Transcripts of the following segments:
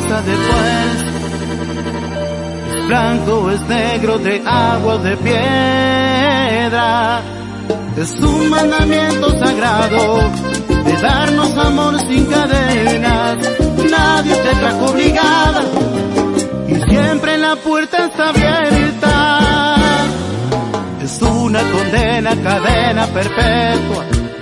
pasa después. Es blanco o es negro, de agua o de piedra. Es un mandamiento sagrado de darnos amor sin cadenas. Nadie te trajo obligada y siempre la puerta está abierta. Es una condena, cadena perpetua.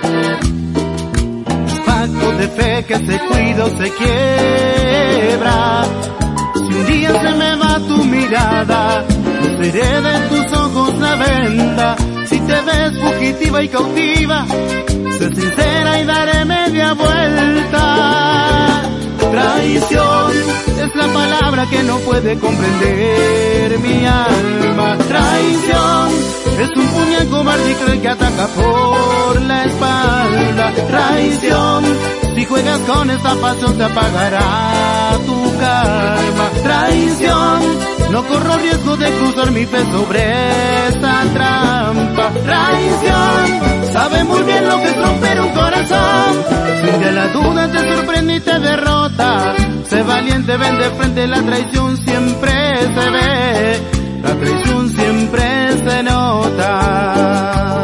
Es pacto de fe que se cuida o se quiebra. Si un día se me va tu mirada, seré de tus ojos la venda. Si te ves fugitiva y cautiva, sé sincera y daré media vuelta. Traición es la palabra que no puede comprender mi alma. Traición es un puñal cobarde y cruel que ataca por la espalda. Traición, si juegas con esta pasión te apagará tu karma. Traición, no corro riesgo de cruzar mi fe sobre esta trampa. Traición, sabe muy bien lo que es romper un corazón. Si de la duda te sorprende y te derrota, sé valiente, ven de frente, la traición siempre se ve, la traición siempre se nota.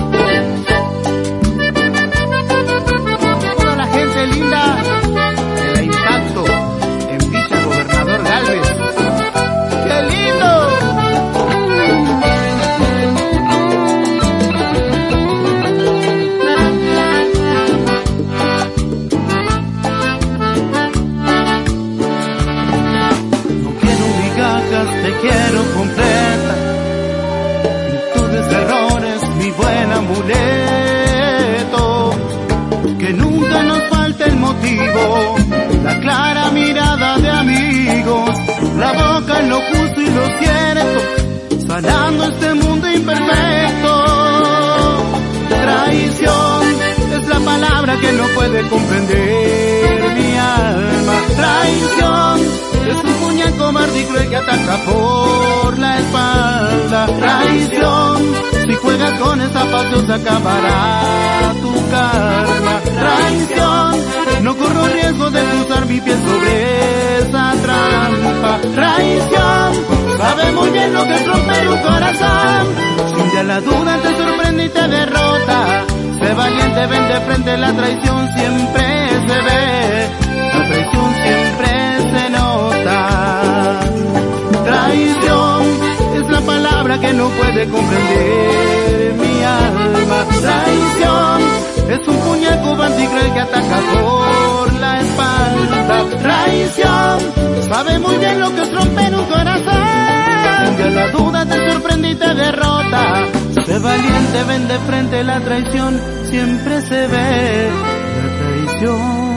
Toda la gente linda de la Impacto en Villa Gobernador Galvez. ¡Qué lindo! Te quiero completa, virtudes, errores, mi buen amuleto. Que nunca nos falte el motivo, la clara mirada de amigos, la boca en lo justo y lo cierto, sanando este mundo imperfecto. Traición es la palabra que no puede comprender mi alma. Traición es un puñal cobarde y cruel que ataca por la espalda. Traición, si juegas con esa pasión se acabará tu karma. Traición, no corro riesgo de cruzar mi pie sobre esa trampa. Traición, sabe muy bien lo que es romper un corazón. Si un día la duda te sorprende y te derrota, sé valiente, ven de frente, la traición siempre se ve, la traición siempre se nota. Traición es la palabra que no puede comprender mi alma. Traición es un puñal cobarde y cruel que ataca por la espalda. Traición, sabe muy bien lo que es romper un corazón. Si la duda te sorprende y te derrota, sé valiente, ven de frente, la traición siempre se ve, la traición